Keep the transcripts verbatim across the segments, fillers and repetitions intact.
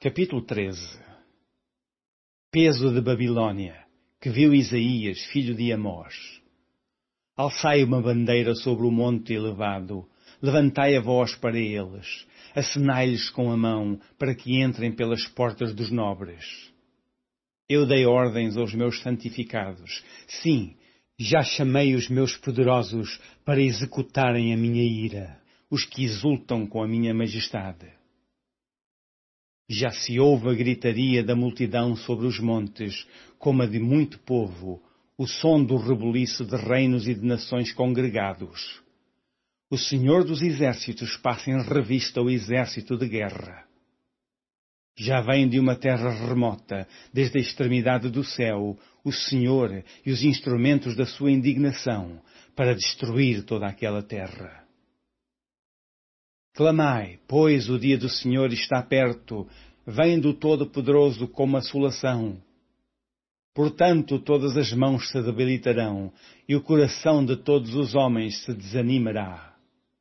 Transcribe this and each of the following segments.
Capítulo treze. Peso de Babilônia, que viu Isaías, filho de Amós. Alçai uma bandeira sobre o monte elevado, levantai a voz para eles, acenai-lhes com a mão, para que entrem pelas portas dos nobres. Eu dei ordens aos meus santificados, sim, já chamei os meus poderosos para executarem a minha ira, os que exultam com a minha majestade. Já se ouve a gritaria da multidão sobre os montes, como a de muito povo, o som do rebuliço de reinos e de nações congregados. O Senhor dos Exércitos passa em revista o exército de guerra. Já vem de uma terra remota, desde a extremidade do céu, o Senhor e os instrumentos da sua indignação, para destruir toda aquela terra. Clamai, pois o dia do Senhor está perto, vem do Todo-Poderoso como assolação. Portanto, todas as mãos se debilitarão, e o coração de todos os homens se desanimará.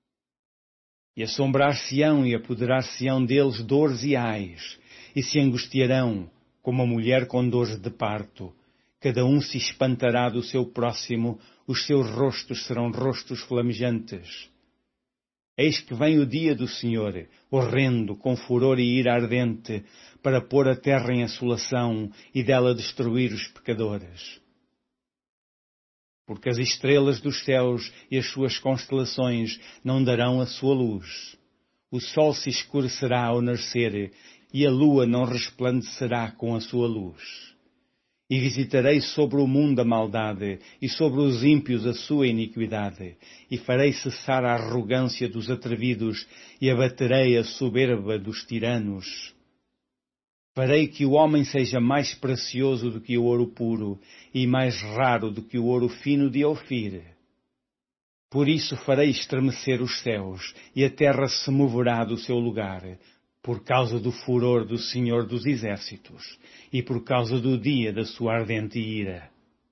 E assombrar-se-ão e apoderar-se-ão deles dores e ais, e se angustiarão, como a mulher com dores de parto. Cada um se espantará do seu próximo, os seus rostos serão rostos flamejantes. Eis que vem o dia do Senhor, horrendo, com furor e ira ardente, para pôr a terra em assolação e dela destruir os pecadores. Porque as estrelas dos céus e as suas constelações não darão a sua luz. O sol se escurecerá ao nascer, e a lua não resplandecerá com a sua luz. E visitarei sobre o mundo a maldade, e sobre os ímpios a sua iniquidade, e farei cessar a arrogância dos atrevidos, e abaterei a soberba dos tiranos. Farei que o homem seja mais precioso do que o ouro puro, e mais raro do que o ouro fino de Ofir. Por isso farei estremecer os céus, e a terra se moverá do seu lugar, por causa do furor do Senhor dos Exércitos, e por causa do dia da sua ardente ira.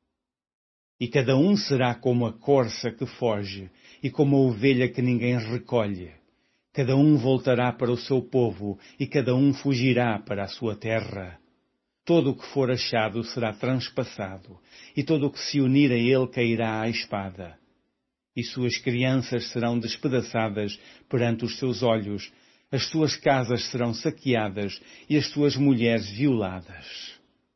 E cada um será como a corça que foge, e como a ovelha que ninguém recolhe. Cada um voltará para o seu povo, e cada um fugirá para a sua terra. Todo o que for achado será transpassado, e todo o que se unir a ele cairá à espada. E suas crianças serão despedaçadas perante os seus olhos, as suas casas serão saqueadas e as suas mulheres violadas.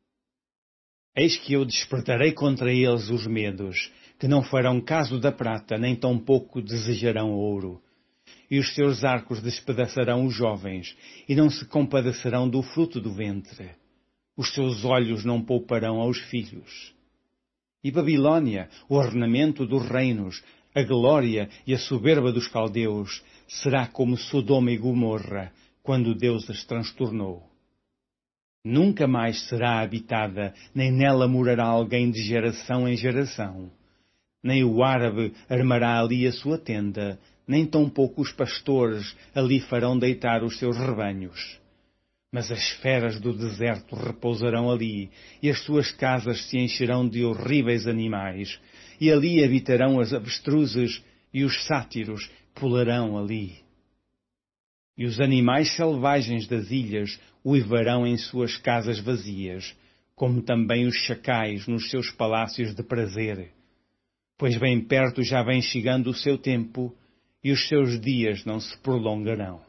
Eis que eu despertarei contra eles os medos, que não farão caso da prata, nem tampouco desejarão ouro. E os seus arcos despedaçarão os jovens, e não se compadecerão do fruto do ventre. Os seus olhos não pouparão aos filhos. E Babilônia, o ornamento dos reinos, a glória e a soberba dos caldeus, será como Sodoma e Gomorra, quando Deus as transtornou. Nunca mais será habitada, nem nela morará alguém de geração em geração. Nem o árabe armará ali a sua tenda, nem tampouco os pastores ali farão deitar os seus rebanhos. Mas as feras do deserto repousarão ali, e as suas casas se encherão de horríveis animais, e ali habitarão as avestruzes, e os sátiros pularão ali. E os animais selvagens das ilhas uivarão em suas casas vazias, como também os chacais nos seus palácios de prazer. Pois bem perto já vem chegando o seu tempo, e os seus dias não se prolongarão.